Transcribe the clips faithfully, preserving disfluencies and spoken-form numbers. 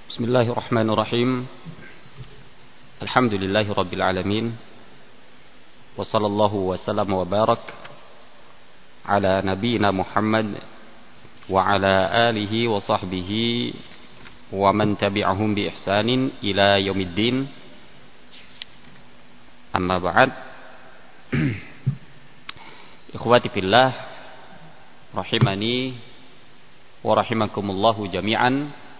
Bismillahirrahmanirrahim. Alhamdulillahi rabbil alamin. Wa sallallahu wa sallam wa barak ala nabiyyina Muhammad wa ala alihi wa sahbihi wa man tabi'ahum bi ihsanin ila yaumiddin. Amma ba'd. Ikhwati fillah, rahimani wa rahimakumullahu jami'an.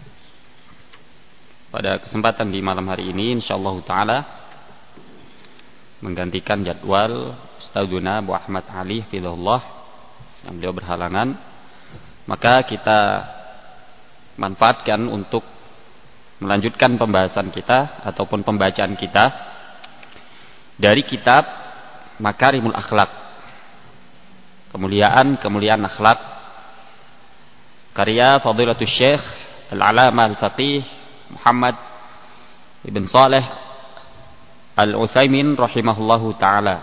Pada kesempatan di malam hari ini insyaallah taala menggantikan jadwal Ustadzuna Abu Ahmad Ali Fidhullah yang beliau berhalangan, maka kita manfaatkan untuk melanjutkan pembahasan kita ataupun pembacaan kita dari kitab Makarimul Akhlak, kemuliaan-kemuliaan akhlak, karya Fadilatul Syekh Al-Alamah Al-Faqih Muhammad Ibn Saleh Al-Utsaimin rahimahullahu ta'ala.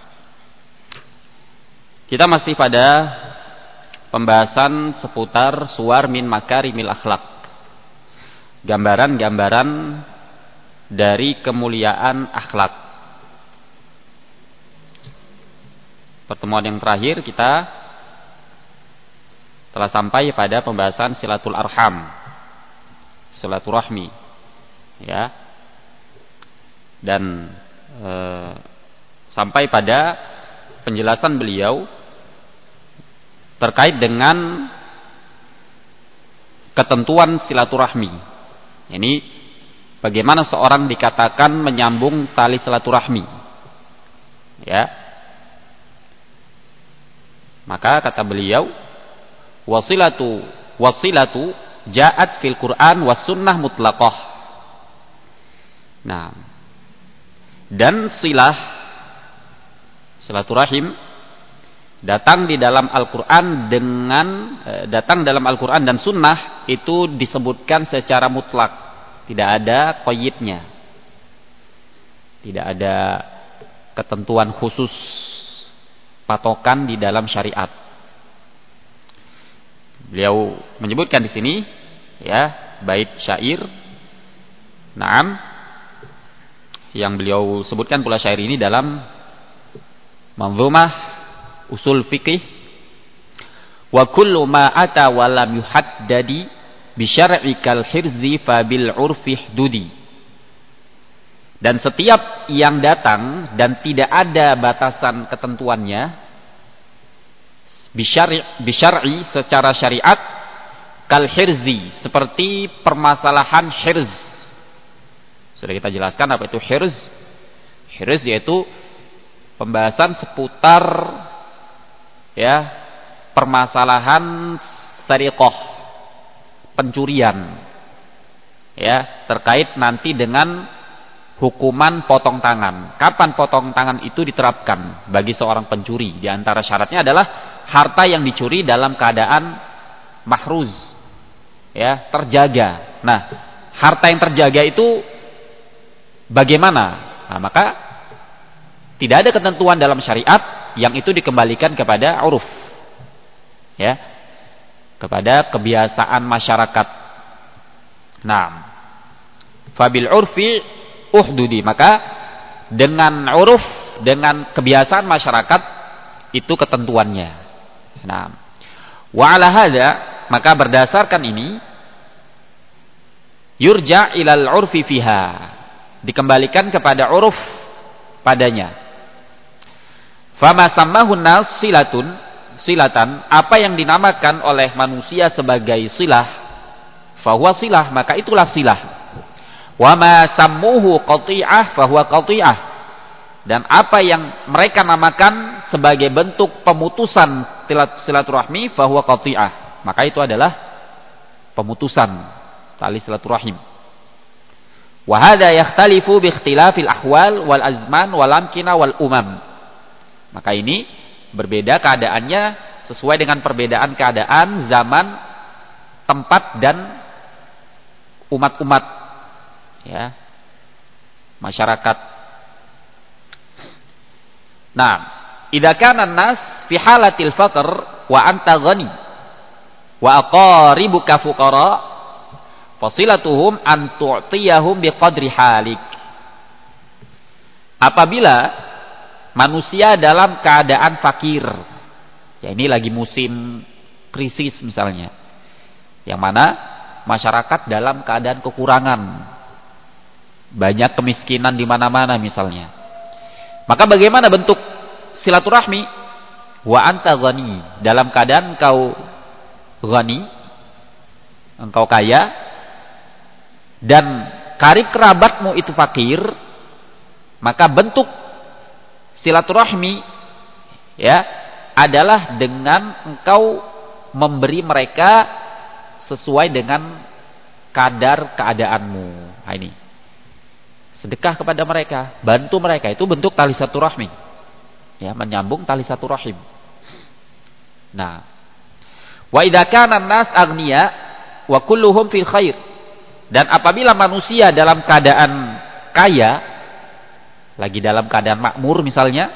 Kita masih pada pembahasan seputar suwar min makarimil akhlak, gambaran-gambaran dari kemuliaan akhlak. Pertemuan yang terakhir kita telah sampai pada pembahasan silatul arham, silaturahmi, ya, dan e, sampai pada penjelasan beliau terkait dengan ketentuan silaturahmi. Ini bagaimana seorang dikatakan menyambung tali silaturahmi, ya. Maka kata beliau, wasilatu wasilatu ja'at fil Quran was sunnah mutlaqah. Nah, dan silah, silaturahim datang di dalam Al-Quran dengan eh, datang dalam Al-Quran dan sunnah itu disebutkan secara mutlak, tidak ada qayyidnya, tidak ada ketentuan khusus, patokan di dalam syariat. Beliau menyebutkan di sini, ya, bait syair, naam, yang beliau sebutkan pula syair ini dalam manzumah usul fikih. Wa kullu ma ata wa lam yuhaddadi bi syar'ikal hirzi fa bil urfi hdudi. Dan setiap yang datang dan tidak ada batasan ketentuannya, bisyari, bisyari secara syariat, kal hirzi, seperti permasalahan hirz. Sudah kita jelaskan apa itu hirz. Hirz yaitu pembahasan seputar, ya, permasalahan sariqah, pencurian, ya, terkait nanti dengan hukuman potong tangan. Kapan potong tangan itu diterapkan bagi seorang pencuri? Di antara syaratnya adalah harta yang dicuri dalam keadaan mahruz, ya, terjaga. Nah, harta yang terjaga itu bagaimana? Nah, maka tidak ada ketentuan dalam syariat, yang itu dikembalikan kepada uruf, ya, kepada kebiasaan masyarakat. Nah, fabil urfi uhdudi, maka dengan uruf, dengan kebiasaan masyarakat itu ketentuannya. Nah, wa ala hadza, maka berdasarkan ini, yurja ilal urfi fiha, dikembalikan kepada uruf padanya. Fama sammahun nas silatun, silatan, apa yang dinamakan oleh manusia sebagai silah, fahuwa silah, maka itulah silah. Wa ma sammuhu qati'ah fahuwa qati'ah, dan apa yang mereka namakan sebagai bentuk pemutusan silaturahmi fahuwa qati'ah, maka itu adalah pemutusan tali silaturahim. Wa hadza yakhtalifu bi ikhtilafil ahwal wal azman wal amkina wal umam, maka ini berbeda keadaannya sesuai dengan perbedaan keadaan, zaman, tempat, dan umat-umat, ya, masyarakat. Nah, idza kana an-nas fi halatil faqr wa anta ghani wa aqaribuka fuqara Fasilatuhum an tu'tiyahum biqadri halik. Apabila manusia dalam keadaan fakir, ya ini lagi musim krisis misalnya, yang mana masyarakat dalam keadaan kekurangan, banyak kemiskinan di mana-mana misalnya. Maka bagaimana bentuk silaturahmi? Wa anta ghani, dalam keadaan engkau ghani, engkau kaya, dan karib kerabatmu itu fakir, maka bentuk silaturahmi ya adalah dengan engkau memberi mereka sesuai dengan kadar keadaanmu. Nah, ini sedekah kepada mereka, bantu mereka, itu bentuk tali silaturahmi, ya, menyambung tali silaturahim. Nah, wa idza kana an-nas aghniya wa kulluhum fil khair, dan apabila manusia dalam keadaan kaya, lagi dalam keadaan makmur misalnya,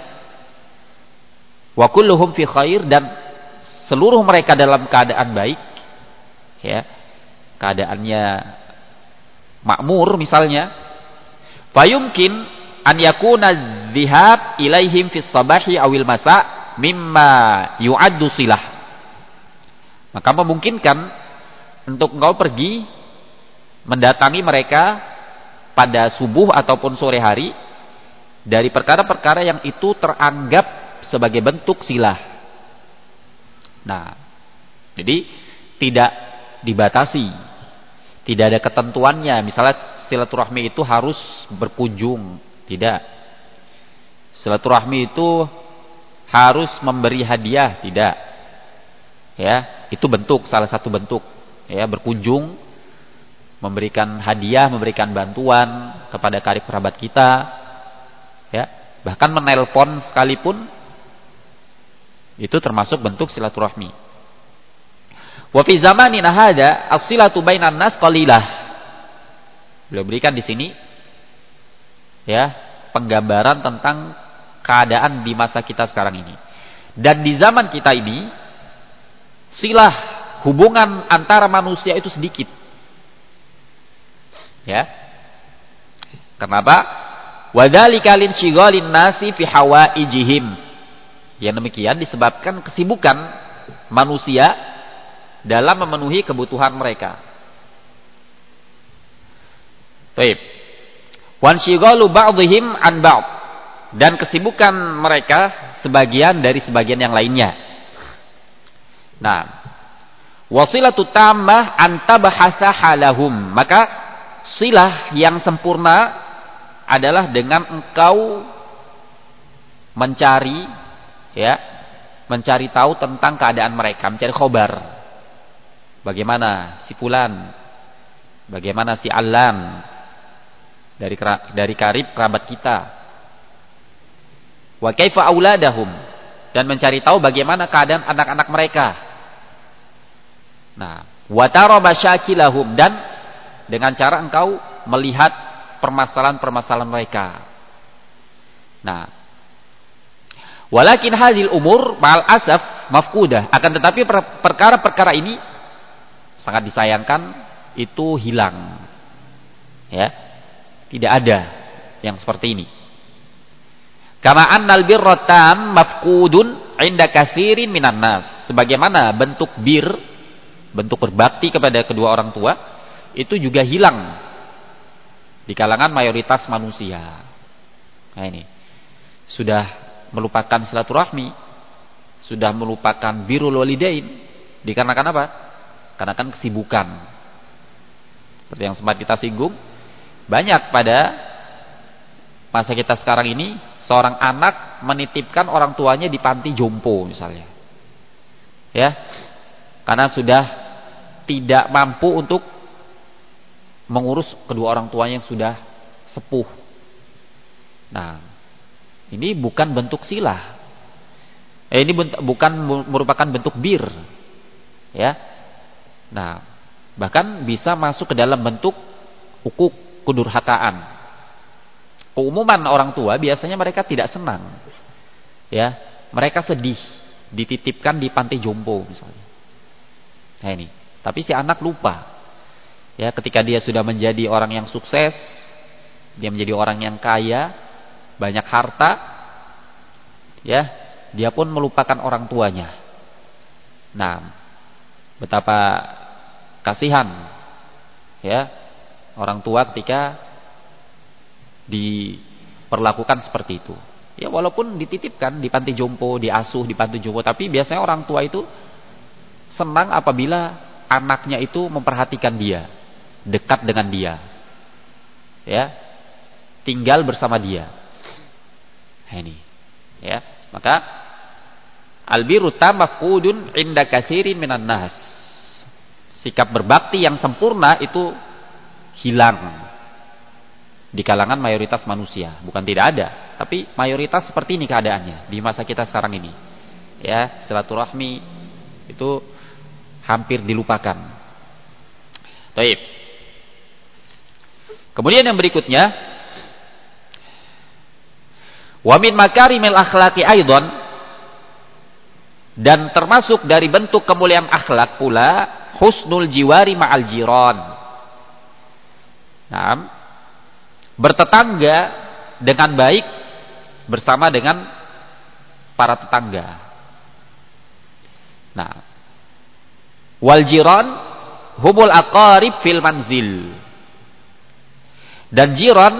wa kulluhum fi khair, dan seluruh mereka dalam keadaan baik, ya, keadaannya makmur misalnya, fayumkin an yakuna dhihab ilaihim fis sabahi awil masa mimma yu'addu silah. Maka memungkinkan untuk engkau pergi mendatangi mereka pada subuh ataupun sore hari dari perkara-perkara yang itu teranggap sebagai bentuk silah. Nah, jadi tidak dibatasi, tidak ada ketentuannya. Misalnya silaturahmi itu harus berkunjung, tidak. Silaturahmi itu harus memberi hadiah, tidak. Ya, itu bentuk, salah satu bentuk, ya, berkunjung, memberikan hadiah, memberikan bantuan kepada karib kerabat kita, ya, bahkan menelpon sekalipun itu termasuk bentuk silaturahmi. Wa fi zamanina hadza as-silatu bainan nas qalilah. Beliau berikan di sini ya penggambaran tentang keadaan di masa kita sekarang ini. Dan di zaman kita ini silah, hubungan antara manusia itu sedikit. Ya. Kenapa? Wadzalika linshigalin nasi fi hawaijihim. Yang demikian disebabkan kesibukan manusia dalam memenuhi kebutuhan mereka. Baik. Wanshigalu ba'dihim an ba'd, dan kesibukan mereka sebagian dari sebagian yang lainnya. Nah, wasilatu tammah antabahasa halahum, maka silah yang sempurna adalah dengan engkau mencari, ya, mencari tahu tentang keadaan mereka, mencari khobar. Bagaimana si fulan, bagaimana si alan dari dari karib kerabat kita. Wa kaifa auladahum, dan mencari tahu bagaimana keadaan anak-anak mereka. Nah, wa tara masyakilahum, dan dengan cara engkau melihat permasalahan-permasalahan mereka. Nah, walakin hadhil umur ma'al asaf mafqudah, akan tetapi perkara-perkara ini sangat disayangkan itu hilang. Ya, tidak ada yang seperti ini. Kama annal birra tam mafqudun 'inda katsirin minan nas, sebagaimana bentuk bir, bentuk berbakti kepada kedua orang tua itu juga hilang di kalangan mayoritas manusia. Nah, ini sudah melupakan silaturahmi, sudah melupakan birrul walidain, dikarenakan apa? Karena kan kesibukan. Seperti yang sempat kita singgung, banyak pada masa kita sekarang ini seorang anak menitipkan orang tuanya di panti jompo misalnya, ya, karena sudah tidak mampu untuk mengurus kedua orang tuanya yang sudah sepuh. Nah, ini bukan bentuk silah. Eh, ini bukan merupakan bentuk bir, ya. Nah, bahkan bisa masuk ke dalam bentuk hukuk, kedurhakaan. Keumuman orang tua biasanya mereka tidak senang, ya. Mereka sedih dititipkan di panti jompo misalnya. Nah, ini. Tapi si anak lupa. Ya, ketika dia sudah menjadi orang yang sukses, dia menjadi orang yang kaya, banyak harta, ya, dia pun melupakan orang tuanya. Nah, betapa kasihan ya orang tua ketika diperlakukan seperti itu. Ya, walaupun dititipkan di panti jompo, diasuh di panti jompo, tapi biasanya orang tua itu senang apabila anaknya itu memperhatikan dia, dekat dengan dia, ya, tinggal bersama dia. Nah, ini, ya, maka albirru tamafqudun inda katsirin minan nas. Sikap berbakti yang sempurna itu hilang di kalangan mayoritas manusia. Bukan tidak ada, tapi mayoritas seperti ini keadaannya di masa kita sekarang ini. Ya, silaturahmi itu hampir dilupakan. Baik. Kemudian yang berikutnya, wa min makarimil akhlaqi aidan, dan termasuk dari bentuk kemuliaan akhlak pula husnul jiwari ma'al jiran. Nah, bertetangga dengan baik bersama dengan para tetangga. Nah, wal jiran humul aqarib fil manzil. Dan jiran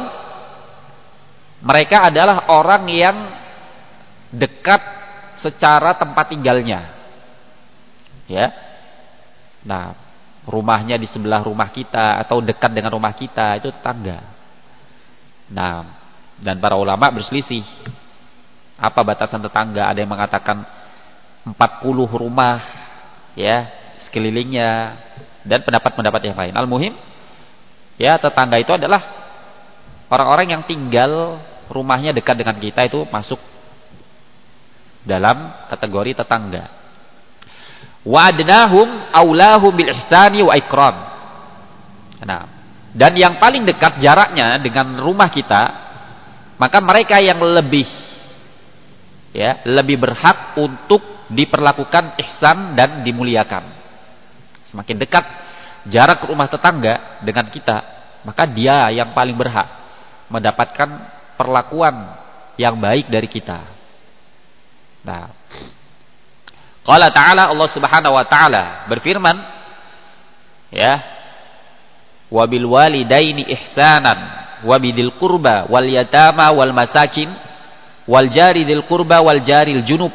mereka adalah orang yang dekat secara tempat tinggalnya. Ya. Nah, rumahnya di sebelah rumah kita atau dekat dengan rumah kita itu tetangga. Nah, dan para ulama berselisih. Apa batasan tetangga? Ada yang mengatakan empat puluh rumah ya sekelilingnya, dan pendapat-pendapat yang lain. Al-muhim ya, tetangga itu adalah orang-orang yang tinggal rumahnya dekat dengan kita, itu masuk dalam kategori tetangga. Wa adnahum aulahum bil ihsani wa ikram. Nah, dan yang paling dekat jaraknya dengan rumah kita, maka mereka yang lebih ya, lebih berhak untuk diperlakukan ihsan dan dimuliakan. Semakin dekat jarak rumah tetangga dengan kita, maka dia yang paling berhak mendapatkan perlakuan yang baik dari kita. Nah, qala ta'ala, Allah Subhanahu wa taala berfirman, ya, wa bil walidaini ihsanan wa bidil qurba wal yatama wal masakin wal jari dil qurba wal jaril junub.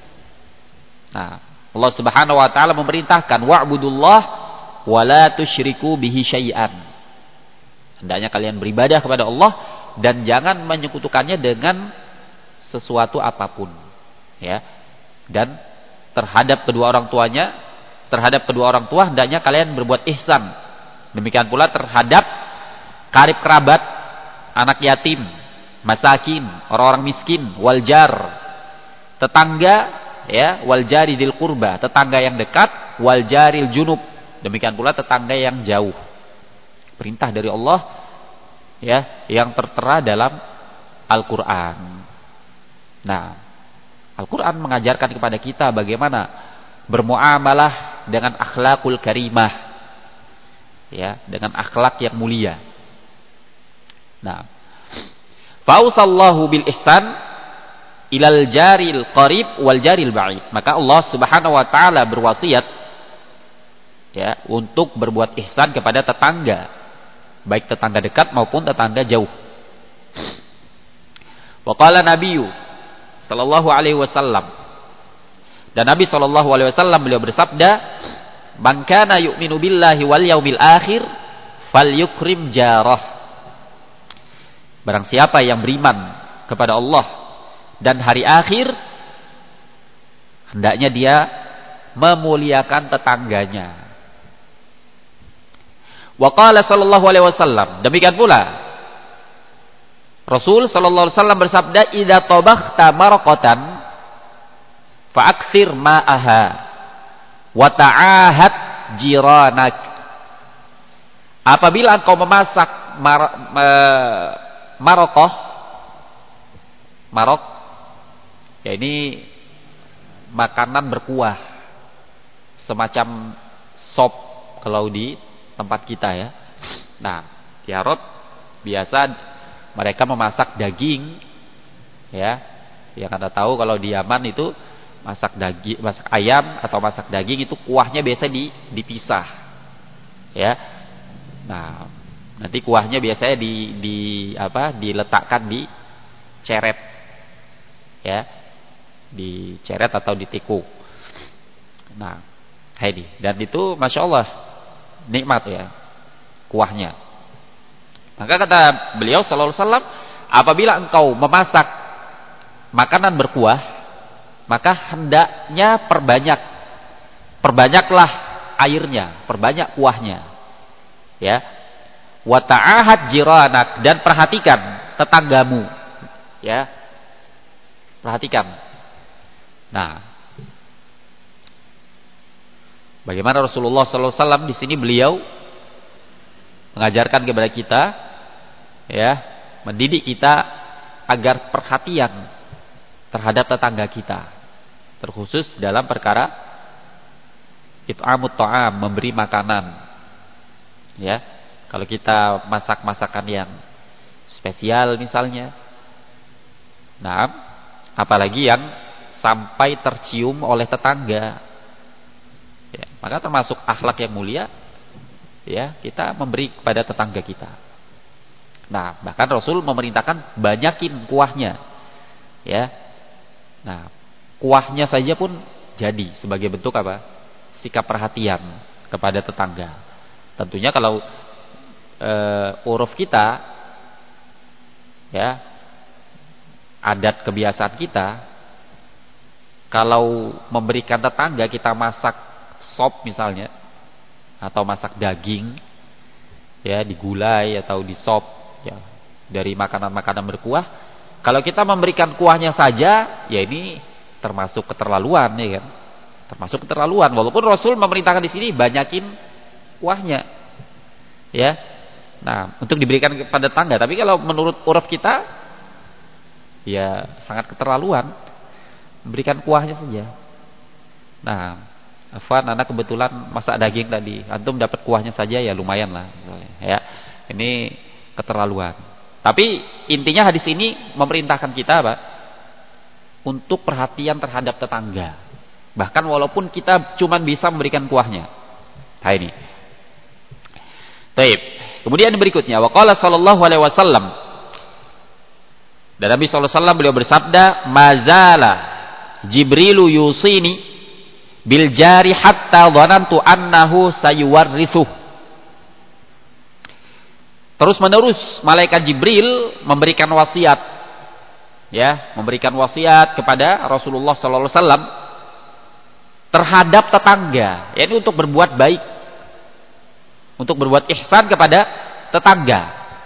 Nah, Allah Subhanahu wa taala memerintahkan wa'budullah wa la tusyriku bihi syai'an. Hendaknya kalian beribadah kepada Allah dan jangan menyekutukannya dengan sesuatu apapun. Ya. Dan terhadap kedua orang tuanya, terhadap kedua orang tua hendaknya kalian berbuat ihsan. Demikian pula terhadap karib kerabat, anak yatim, masakin, orang-orang miskin, waljar, tetangga, ya, waljari dil qurba, tetangga yang dekat, waljaril junub, demikian pula tetangga yang jauh. Perintah dari Allah ya, yang tertera dalam Al-Qur'an. Nah, Al-Qur'an mengajarkan kepada kita bagaimana bermuamalah dengan akhlakul karimah, ya, dengan akhlak yang mulia. Nah, fausallahu bil ihsan ilal jaril qarib wal jaril ba'id. Maka Allah Subhanahu wa taala berwasiat ya untuk berbuat ihsan kepada tetangga, baik tetangga dekat maupun tetangga jauh. Wa qala nabiyyu sallallahu alaihi wasallam, dan Nabi sallallahu alaihi wasallam beliau bersabda, man kana yu'minu billahi wal yaumil akhir falyukrim jarah. Barang siapa yang beriman kepada Allah dan hari akhir, hendaknya dia memuliakan tetangganya. Wa qala sallallahu alaihi wasallam, demikian pula Rasul sallallahu alaihi wasallam bersabda, idza tabakhta marqatan fa'aktsir ma'aha wa ta'ahad jiranak. Apabila engkau memasak mar, ma, marqah, marok ya ini makanan berkuah, semacam sop kalau di tempat kita ya. Nah, di Arab biasa mereka memasak daging ya. Yang Anda tahu kalau di Yaman itu masak daging, masak ayam atau masak daging itu kuahnya biasa di, dipisah. Ya. Nah, nanti kuahnya biasanya di di apa? diletakkan di ceret. Ya. Di ceret atau di tikuk. Nah, ini dan itu Masya Allah nikmat ya kuahnya. Maka kata beliau sallallahu alaihi wasallam, apabila engkau memasak makanan berkuah, maka hendaknya perbanyak perbanyaklah airnya, perbanyak kuahnya. Ya. Wa ta'ahad jiranak, dan perhatikan tetanggamu. Ya. Perhatikan. Nah, bagaimana Rasulullah sallallahu alaihi wasallam di sini beliau mengajarkan kepada kita, ya, mendidik kita agar perhatian terhadap tetangga kita, terkhusus dalam perkara it'amut ta'am, memberi makanan. Ya, kalau kita masak masakan yang spesial misalnya, nah, apalagi yang sampai tercium oleh tetangga, ya, maka termasuk akhlak yang mulia. Ya, kita memberi kepada tetangga kita. Nah, bahkan Rasul memerintahkan banyakin kuahnya. Ya. Nah, kuahnya saja pun jadi sebagai bentuk apa? Sikap perhatian kepada tetangga. Tentunya kalau e, uruf kita, ya, adat kebiasaan kita, kalau memberikan tetangga kita masak sop misalnya, atau masak daging ya digulai atau di sop ya dari makanan-makanan berkuah, kalau kita memberikan kuahnya saja ya ini termasuk keterlaluan ya kan, termasuk keterlaluan walaupun Rasul memerintahkan di sini banyakin kuahnya ya. Nah, untuk diberikan kepada tetangga, tapi kalau menurut uruf kita ya sangat keterlaluan memberikan kuahnya saja. Nah, Afwan, anak kebetulan masak daging tadi, antum dapat kuahnya saja ya lumayan lah, ya. Ini keterlaluan. Tapi intinya hadis ini memerintahkan kita apa? Untuk perhatian terhadap tetangga. Bahkan walaupun kita cuma bisa memberikan kuahnya. Nah ini. Baik. Kemudian berikutnya, waqala sallallahu alaihi wasallam. Dan Nabi sallallahu alaihi wasallam beliau bersabda, "Mazala Jibrilu yusini bil jari hatta dhanantu annahu sayuwarrithuh." Terus menerus malaikat Jibril memberikan wasiat, ya, memberikan wasiat kepada Rasulullah sallallahu alaihi wasallam terhadap tetangga, yakni untuk berbuat baik, untuk berbuat ihsan kepada tetangga.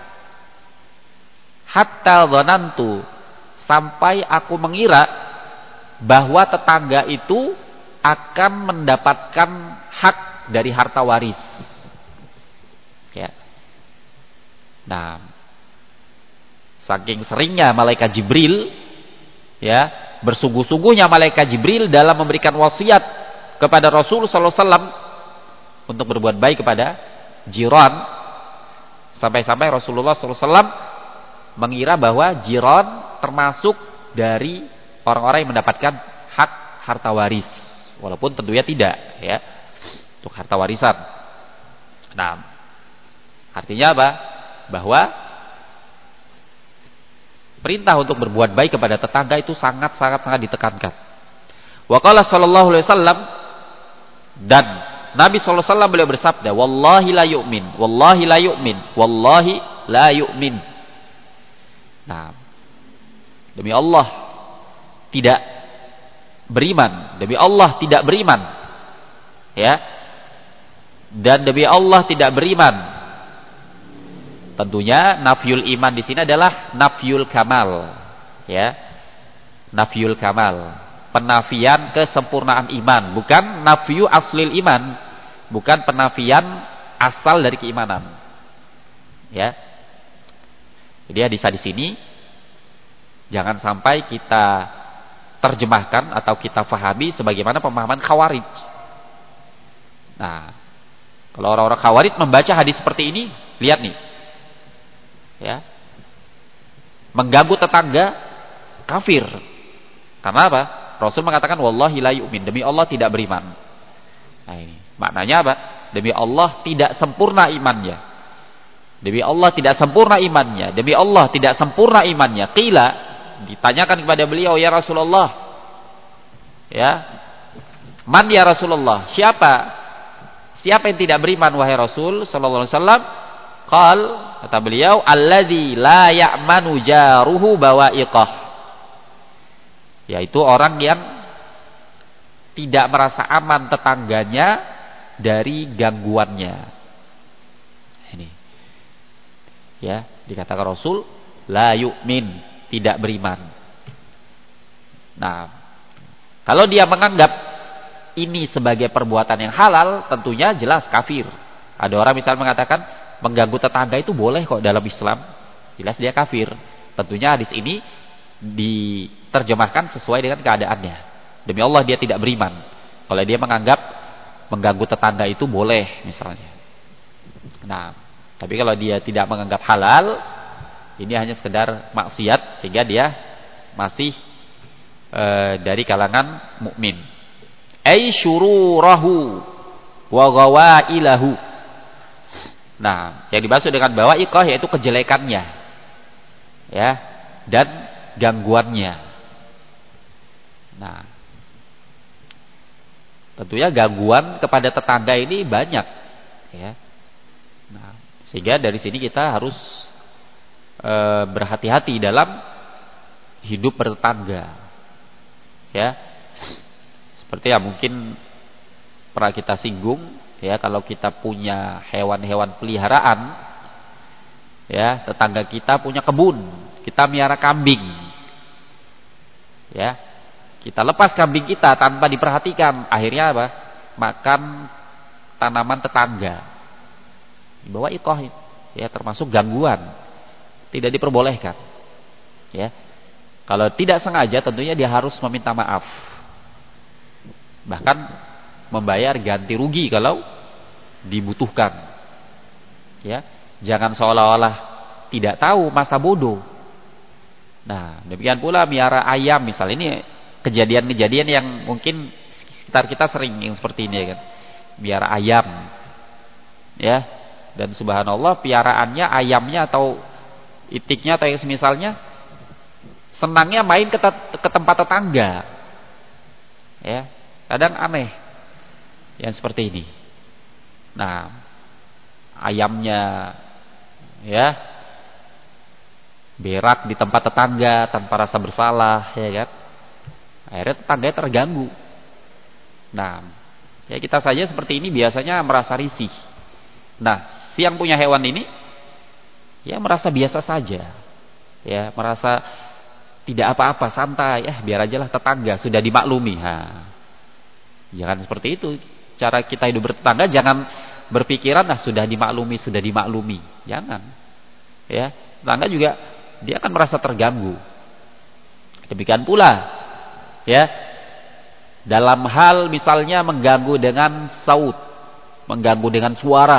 Hatta dhanantu, sampai aku mengira bahwa tetangga itu akan mendapatkan hak dari harta waris. Ya. Nah, saking seringnya malaikat Jibril, ya, bersungguh-sungguhnya malaikat Jibril dalam memberikan wasiat kepada Rasul sallallahu alaihi wasallam untuk berbuat baik kepada jiran, sampai-sampai Rasulullah sallallahu alaihi wasallam mengira bahwa jiran termasuk dari orang-orang yang mendapatkan hak harta waris. Walaupun tentunya tidak, ya, untuk harta warisan. Nah, artinya apa? Bahwa perintah untuk berbuat baik kepada tetangga itu sangat-sangat sangat ditekankan. Wa qala sallallahu alaihi wasallam, dan Nabi sallallahu alaihi wasallam beliau bersabda, "Wallahi la yu'min, wallahi la yu'min, wallahi la yu'min." Nah, demi Allah tidak beriman, demi Allah tidak beriman, ya, dan demi Allah tidak beriman. Tentunya nafyul iman di sini adalah nafyul kamal, ya, nafyul kamal, penafian kesempurnaan iman, bukan nafyu aslil iman, bukan penafian asal dari keimanan, ya. Jadi hadis di sini jangan sampai kita terjemahkan atau kita fahami sebagaimana pemahaman Khawarij. Nah, Kalau orang-orang Khawarij membaca hadis seperti ini, lihat nih. Ya. Mengganggu tetangga kafir. Karena apa? Rasul mengatakan wallahi la yu'min, demi Allah tidak beriman. Nah, ini maknanya apa? Demi Allah tidak sempurna imannya. Demi Allah tidak sempurna imannya. Demi Allah tidak sempurna imannya. Qila, ditanyakan kepada beliau, ya Rasulullah. Ya. Man ya Rasulullah? Siapa? Siapa yang tidak beriman wahai Rasul sallallahu alaihi wasallam? Qal, kata beliau, alladzi la ya'manu jaruhu bawa'iqah. Yaitu orang yang tidak merasa aman tetangganya dari gangguannya. Ini. Ya, dikatakan Rasul la yu'min, tidak beriman. Nah, kalau dia menganggap ini sebagai perbuatan yang halal, tentunya jelas kafir. Ada orang misalnya mengatakan mengganggu tetangga itu boleh kok dalam Islam. Jelas dia kafir. Tentunya hadis ini diterjemahkan sesuai dengan keadaannya. Demi Allah dia tidak beriman kalau dia menganggap mengganggu tetangga itu boleh misalnya. Nah, tapi kalau dia tidak menganggap halal, ini hanya sekedar maksiat sehingga dia masih e, dari kalangan mukmin. Ai syururahu wa ghawailahu. Nah, yang dimaksud dengan bawa'iqah yaitu kejelekannya. Ya, dan gangguannya. Nah, tentunya gangguan kepada tetangga ini banyak, ya. Nah, sehingga dari sini kita harus e, berhati-hati dalam hidup bertetangga, ya. Seperti yang mungkin pernah kita singgung, ya, kalau kita punya hewan-hewan peliharaan, ya, tetangga kita punya kebun, kita miara kambing, ya. Kita lepas kambing kita tanpa diperhatikan, akhirnya apa? Makan tanaman tetangga. Dibawa ikoh, ya, termasuk gangguan. Tidak diperbolehkan. Ya. Kalau tidak sengaja tentunya dia harus meminta maaf. Bahkan membayar ganti rugi kalau dibutuhkan. Ya. Jangan seolah-olah tidak tahu, masa bodoh. Nah, demikian pula miara ayam misalnya, ini kejadian-kejadian yang mungkin sekitar kita sering yang seperti ini, ya kan. Biara ayam, ya, dan subhanallah piaraannya, ayamnya atau itiknya atau yang semisalnya senangnya main ke, ke tempat tetangga, ya, kadang aneh yang seperti ini. Nah, ayamnya, ya, berak di tempat tetangga tanpa rasa bersalah, ya kan. Akhirnya tetangganya terganggu. Nah, ya kita saja seperti ini biasanya merasa risih. Nah, si yang punya hewan ini, ya merasa biasa saja, ya merasa tidak apa-apa, santai, ya biar aja lah tetangga, sudah dimaklumi. Ha. Jangan seperti itu. Cara kita hidup bertetangga, jangan berpikiran, nah sudah dimaklumi, sudah dimaklumi. Jangan. Ya, tetangga juga dia akan merasa terganggu. Demikian pula, ya, dalam hal misalnya mengganggu dengan saut, mengganggu dengan suara,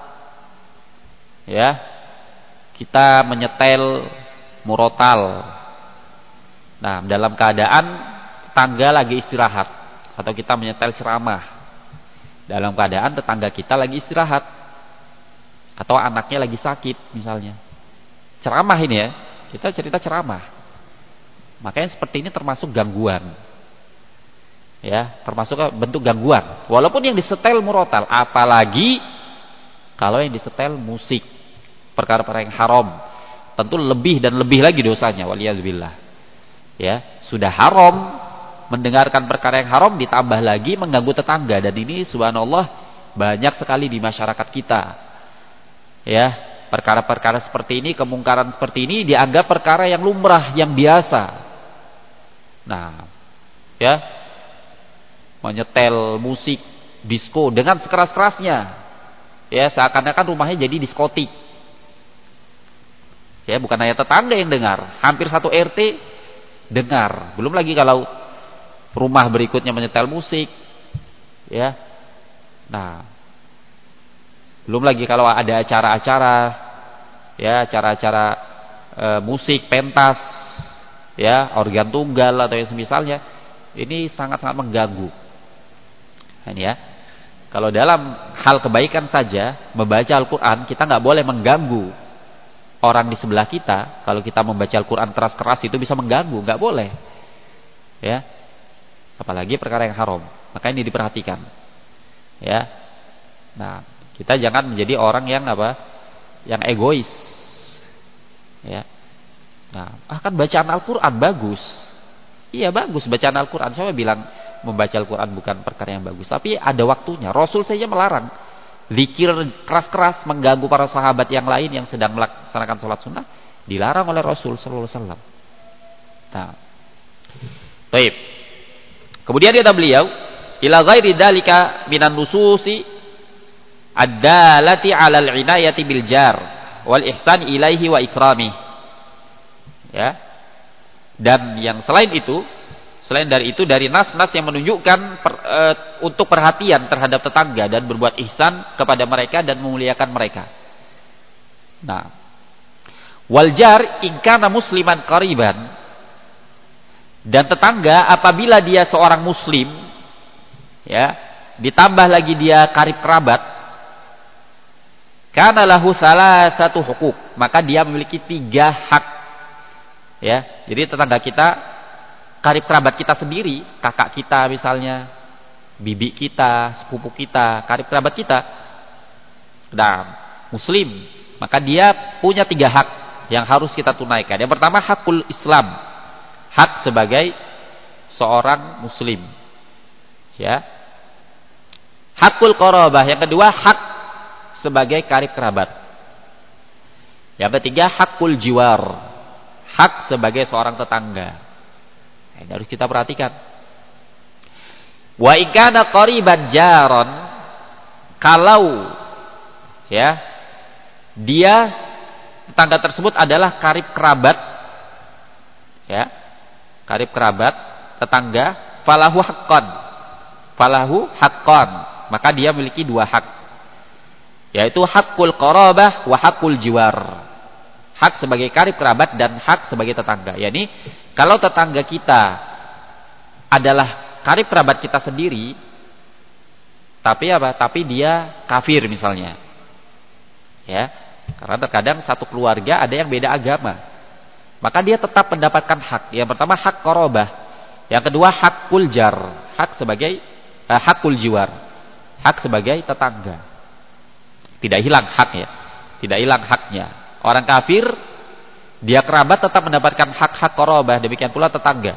ya, kita menyetel murotal. Nah, dalam keadaan tetangga lagi istirahat, atau kita menyetel ceramah dalam keadaan tetangga kita lagi istirahat, atau anaknya lagi sakit misalnya. Ceramah ini, ya, kita cerita ceramah. Makanya seperti ini termasuk gangguan, ya, termasuk bentuk gangguan. Walaupun yang disetel murotal, apalagi kalau yang disetel musik, perkara-perkara yang haram, tentu lebih dan lebih lagi dosanya. Waliyazubillah, ya, sudah haram mendengarkan perkara yang haram, ditambah lagi mengganggu tetangga, dan ini subhanallah banyak sekali di masyarakat kita, ya. Perkara-perkara seperti ini, kemungkaran seperti ini dianggap perkara yang lumrah, yang biasa. Nah, ya, menyetel musik disco dengan sekeras-kerasnya, ya, seakan-akan rumahnya jadi diskotik. Ya, bukan hanya tetangga yang dengar, hampir satu R T dengar. Belum lagi kalau rumah berikutnya menyetel musik, ya. Nah, Belum lagi kalau ada acara-acara, ya acara-acara e, musik, pentas, ya organ tunggal atau yang semisalnya, ini sangat-sangat mengganggu. Ini ya. Kalau dalam hal kebaikan saja, membaca Al-Quran, kita nggak boleh mengganggu orang di sebelah kita. Kalau kita membaca Al-Quran keras-keras itu bisa mengganggu, nggak boleh. Ya, apalagi perkara yang haram. Maka ini diperhatikan. Ya, nah kita jangan menjadi orang yang apa? Yang egois. Ya, nah akan bacaan Al-Quran bagus. Iya bagus bacaan Al-Quran. Saya bilang membaca Al-Quran bukan perkara yang bagus, tapi ada waktunya. Rasul saja melarang zikir keras-keras mengganggu para sahabat yang lain yang sedang melaksanakan sholat sunnah, dilarang oleh Rasul Sallallahu Alaihi Wasallam. Nah, baik. Kemudian kata beliau, ila ghairi dalika minan nususi ad-dalati 'alal 'inayati bil jar wal ihsan ilaihi wa ikrami. Ya. Dan yang selain itu, selain dari itu dari nas-nas yang menunjukkan per, e, untuk perhatian terhadap tetangga dan berbuat ihsan kepada mereka dan memuliakan mereka. Nah, wal jar in kana musliman qariban, dan tetangga apabila dia seorang muslim, ya, ditambah lagi dia karib kerabat, kana lahu salasatu hukuk, maka dia memiliki tiga hak. Ya, jadi tetangga kita, karib kerabat kita sendiri, kakak kita misalnya, bibi kita, sepupu kita, karib kerabat kita, nah, muslim, maka dia punya tiga hak yang harus kita tunaikan. Yang pertama hakul Islam, hak sebagai seorang muslim, ya. Hakul qarabah, yang kedua hak sebagai karib kerabat. Yang ketiga hakul jiwar, hak sebagai seorang tetangga. Ini harus kita perhatikan. Wa in kana qariban jaron, kalau ya dia tetangga tersebut adalah karib kerabat, ya, karib kerabat tetangga, falahu haqqan, falahu haqqan, maka dia memiliki dua hak, yaitu hakul qarabah wa hakul jiwar, hak sebagai karib kerabat dan hak sebagai tetangga. Yani kalau tetangga kita adalah karib kerabat kita sendiri, tapi apa? Tapi dia kafir misalnya, ya, karena terkadang satu keluarga ada yang beda agama, maka dia tetap mendapatkan hak. Yang pertama hak qarabah, yang kedua hakul jar, hak sebagai eh, hakul jiwar, hak sebagai tetangga. Tidak hilang haknya, tidak hilang haknya. Orang kafir, dia kerabat tetap mendapatkan hak-hak qarabah, demikian pula tetangga.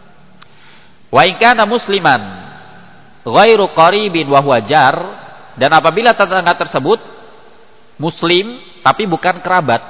Wa in kana musliman ghairu qaribin wa huwa jar, dan apabila tetangga tersebut muslim tapi bukan kerabat,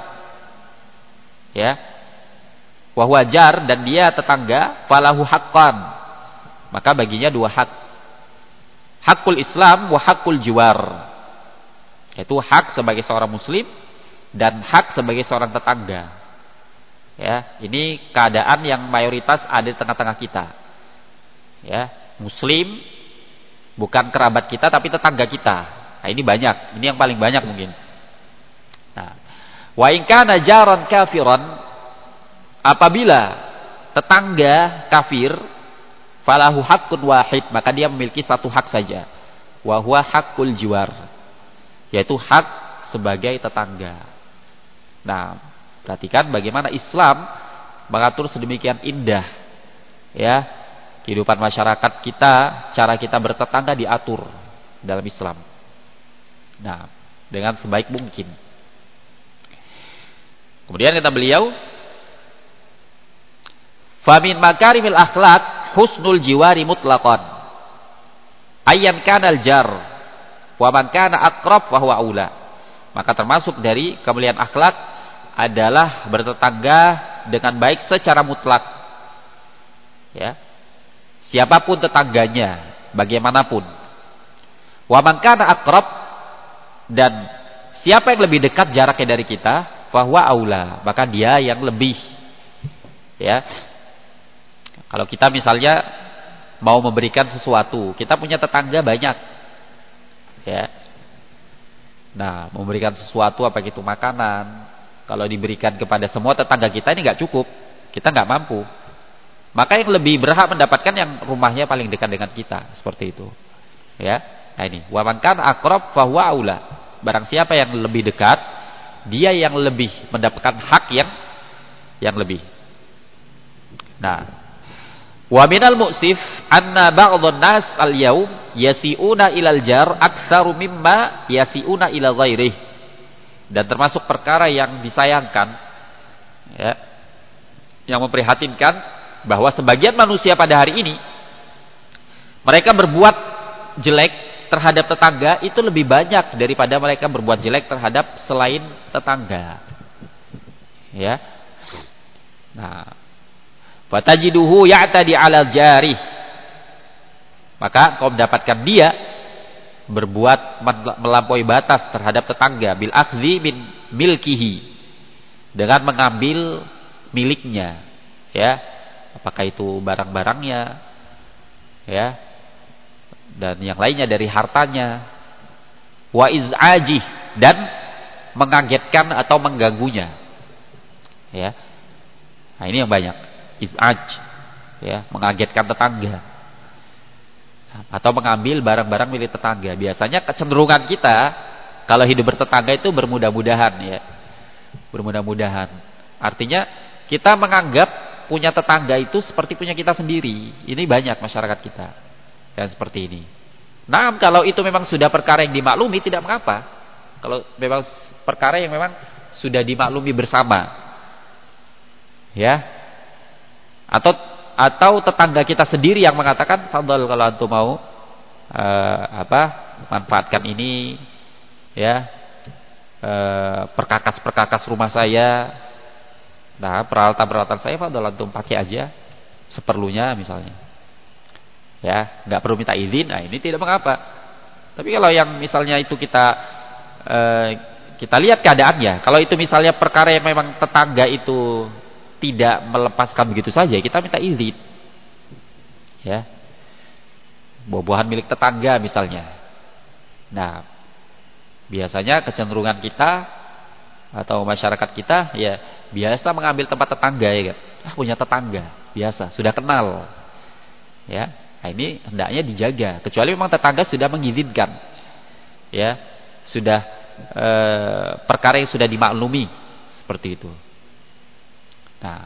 ya, wa huwa jar, dan dia tetangga, falahu haqqan, maka baginya dua hak. Hakul Islam wa hakul jiwar, yaitu hak sebagai seorang muslim dan hak sebagai seorang tetangga. Ya, ini keadaan yang mayoritas ada di tengah-tengah kita. Ya, muslim bukan kerabat kita tapi tetangga kita. Nah, ini banyak, ini yang paling banyak mungkin. Nah, wa in kana jaran kafiran, apabila tetangga kafir, falahu haqqun wahid, maka dia memiliki satu hak saja, wa huwa haqqul jiwar, yaitu hak sebagai tetangga. Nah, perhatikan bagaimana Islam mengatur sedemikian indah, ya, kehidupan masyarakat kita, cara kita bertetangga diatur dalam Islam. Nah, dengan sebaik mungkin. Kemudian kata beliau, famin makarimil akhlak husnul jiwari mutlaqan, ayyan kana al-jar wa man kana aqrab fa huwa aula. Maka termasuk dari kemuliaan akhlak adalah bertetangga dengan baik secara mutlak, ya, siapapun tetangganya, bagaimanapun. Wa man kana aqrab, dan siapa yang lebih dekat jaraknya dari kita, fa huwa aula, maka dia yang lebih, ya. Kalau kita misalnya mau memberikan sesuatu, kita punya tetangga banyak, ya. Nah, memberikan sesuatu apa itu makanan, kalau diberikan kepada semua tetangga kita ini nggak cukup, kita nggak mampu. Maka yang lebih berhak mendapatkan yang rumahnya paling dekat dengan kita, seperti itu. Ya, nah ini. Wa man kana aqrab fa huwa aula. Barang siapa yang lebih dekat, dia yang lebih mendapatkan hak yang yang lebih. Nah, wa minal mu'sif anna ba'dhan nas al-yaum yasi'una ilal jar aktsaru mimma yasi'una ila ghairihi. Dan termasuk perkara yang disayangkan, ya, yang memprihatinkan, bahwa sebagian manusia pada hari ini mereka berbuat jelek terhadap tetangga itu lebih banyak daripada mereka berbuat jelek terhadap selain tetangga. Ya. Nah, fatajiduhu ya'tadi 'ala jarih. Maka kau mendapatkan dia berbuat melampaui batas terhadap tetangga bil akhdhi min milkihi, dengan mengambil miliknya, ya. Apakah itu barang-barangnya, ya, dan yang lainnya dari hartanya. Wa iz'aji, dan mengagetkan atau mengganggunya, ya. Nah, ini yang banyak, iz'aj, ya, mengagetkan tetangga atau mengambil barang-barang milik tetangga. Biasanya kecenderungan kita kalau hidup bertetangga itu bermudah-mudahan, ya, bermudah-mudahan. Artinya kita menganggap punya tetangga itu seperti punya kita sendiri. Ini banyak masyarakat kita yang seperti ini. Nah, kalau itu memang sudah perkara yang dimaklumi, tidak mengapa. Kalau memang perkara yang memang sudah dimaklumi bersama, ya, atau atau tetangga kita sendiri yang mengatakan, fadhal kalau antum mau uh, apa manfaatkan ini, ya, uh, perkakas-perkakas rumah saya. Nah, peralatan-peralatan saya fadhal antum pakai aja seperlunya misalnya. Ya, nggak perlu minta izin. Nah, ini tidak mengapa. Tapi kalau yang misalnya itu kita eh, kita lihat keadaannya, kalau itu misalnya perkara yang memang tetangga itu tidak melepaskan begitu saja, kita minta izin. Ya. Buah-buahan milik tetangga misalnya. Nah, biasanya kecenderungan kita atau masyarakat kita, ya, biasa mengambil tempat tetangga, ya kan? Ah, punya tetangga, biasa, sudah kenal. Ya. Nah, ini hendaknya dijaga, kecuali memang tetangga sudah mengizinkan. Ya, sudah e, perkara yang sudah dimaklumi seperti itu. Nah,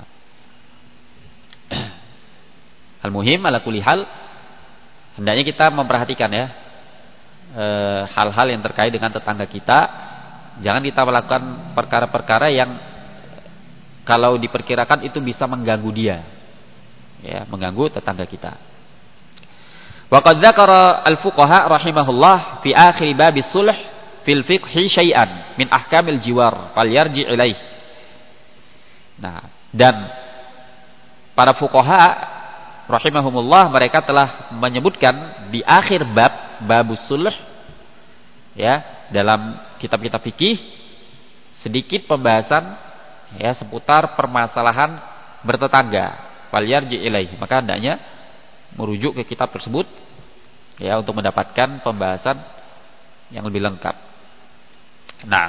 al-muhim ala kulli hal, hendaknya kita memperhatikan, ya, e, hal-hal yang terkait dengan tetangga kita. Jangan kita melakukan perkara-perkara yang kalau diperkirakan itu bisa mengganggu dia, ya, mengganggu tetangga kita. Wa qad dzakara al-fuqaha rahimahullah fi akhir bab sulh fil fiqhi syai'an min ahkamil jiwar falyarji ilaih. Nah, dan para fuqaha rahimahumullah mereka telah menyebutkan di akhir bab babus sulh, ya, dalam kitab-kitab fikih sedikit pembahasan, ya, seputar permasalahan bertetangga. Falyarji ilaih, maka hendaknya merujuk ke kitab tersebut, ya, untuk mendapatkan pembahasan yang lebih lengkap. Nah,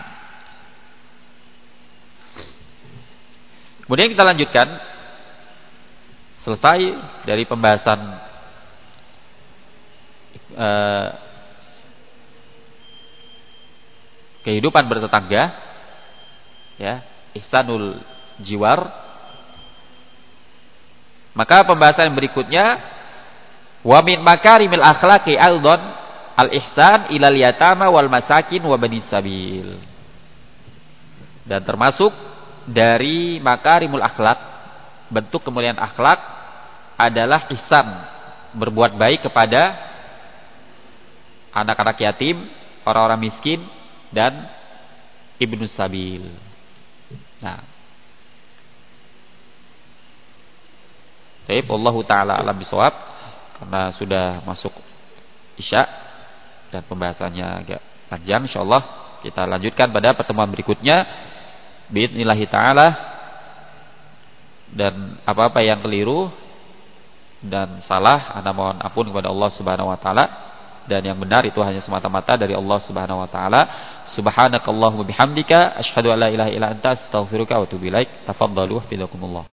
kemudian kita lanjutkan, selesai dari pembahasan eh, kehidupan bertetangga, ya, ihsanul jiwar. Maka pembahasan yang berikutnya, wa min makarimil akhlaqi aidan al-ihsan ilal yatama wal masakin wa bani sabil. Dan termasuk dari makarimul akhlak, bentuk kemuliaan akhlak adalah ihsan, berbuat baik kepada anak-anak yatim, orang-orang miskin, dan ibnu sabil. Nah, baik, wallahu taala alam bisawab, karena sudah masuk isya dan pembahasannya agak panjang, insyaallah kita lanjutkan pada pertemuan berikutnya biidznillah taala. Dan apa-apa yang keliru dan salah, ana mohon ampun kepada Allah Subhanahu wa taala. dan yang benar itu hanya semata-mata dari Allah Subhanahu wa taala. Subhanakallahumma bihamdika asyhadu an la ilaha illa anta astaghfiruka wa atubu ilaik. Tafadhalu hafizakumullah.